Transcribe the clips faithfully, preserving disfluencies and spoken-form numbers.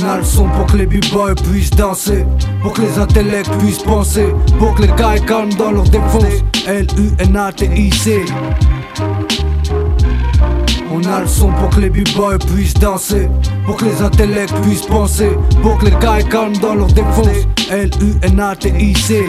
a le son pour que les b-boys puissent danser, pour que les intellects puissent penser, pour que les gars calment dans leur défense. L U N A T I C. On a le son pour que les b-boys puissent danser, pour que les intellects puissent penser, pour que les gars calment dans leur défense. L U N A T I C.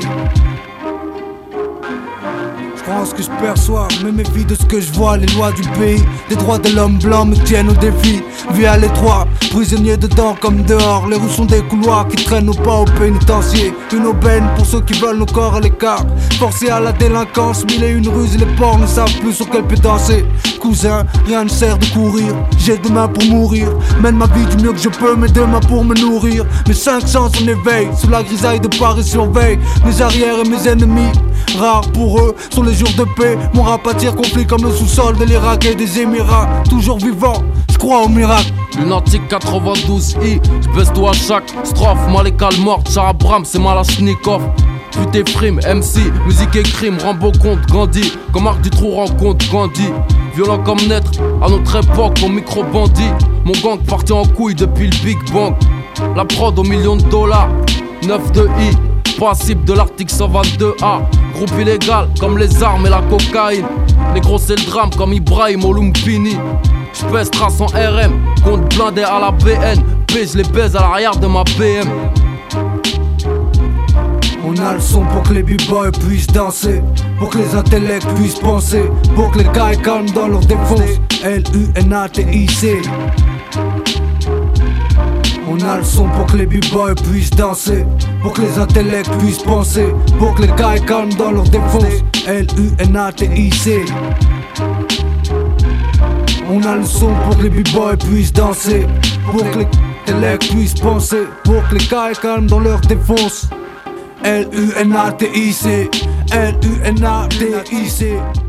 Je pense que je perçois, me méfie de ce que je vois. Les lois du pays, les droits de l'homme blanc me tiennent au défi. Vie à l'étroit, prisonnier dedans comme dehors. Les rues sont des couloirs qui traînent au pas au pénitencier. Une aubaine pour ceux qui veulent nos corps à l'écart. Forcés à la délinquance, mille et une ruses. Les porcs ne savent plus sur quel pied danser. Cousin, rien ne sert de courir. J'ai deux mains pour mourir. Mène ma vie du mieux que je peux, mes deux mains pour me nourrir. Mes cinq sens en éveil, sous la grisaille de Paris surveille. Mes arrières et mes ennemis, rares pour eux, sont les jours de paix. Mon rap attire conflit comme le sous-sol de l'Irak et des Émirats. Toujours vivant, je crois au miracle. Lunatique quatre-vingt-douze i, j'baisse tout à chaque strophe. Malika le mort, Charabram, c'est Malachnikov. Puis tes frimes, M C, musique et crime, Rambo contre Gandhi. Comme Marc Dutroux rencontre Gandhi. Violent comme naître, à notre époque, mon micro-bandit. Mon gang parti en couille depuis le Big Bang. La prod aux millions de dollars, neuf de i. Passible de l'article cent vingt-deux A. Groupe illégal comme les armes et la cocaïne. Les gros c'est le drame comme Ibrahim au Lumpini. J'pèse trace en R M, compte blindé à la B N. P je les baise à l'arrière de ma B M. On a le son pour que les b-boys puissent danser, pour que les intellects puissent penser, pour que les gars calment dans leur défense. L U N A T I C. On a le son pour que les b-boys puissent danser, pour que les intellects puissent penser, pour que les gars calment dans leur défense. L U N A T I C. On a le son pour que les b-boys puissent danser, pour que les intellects puissent penser, pour que les gars calment dans leur défense. L U N A T I C. L U N A T I C.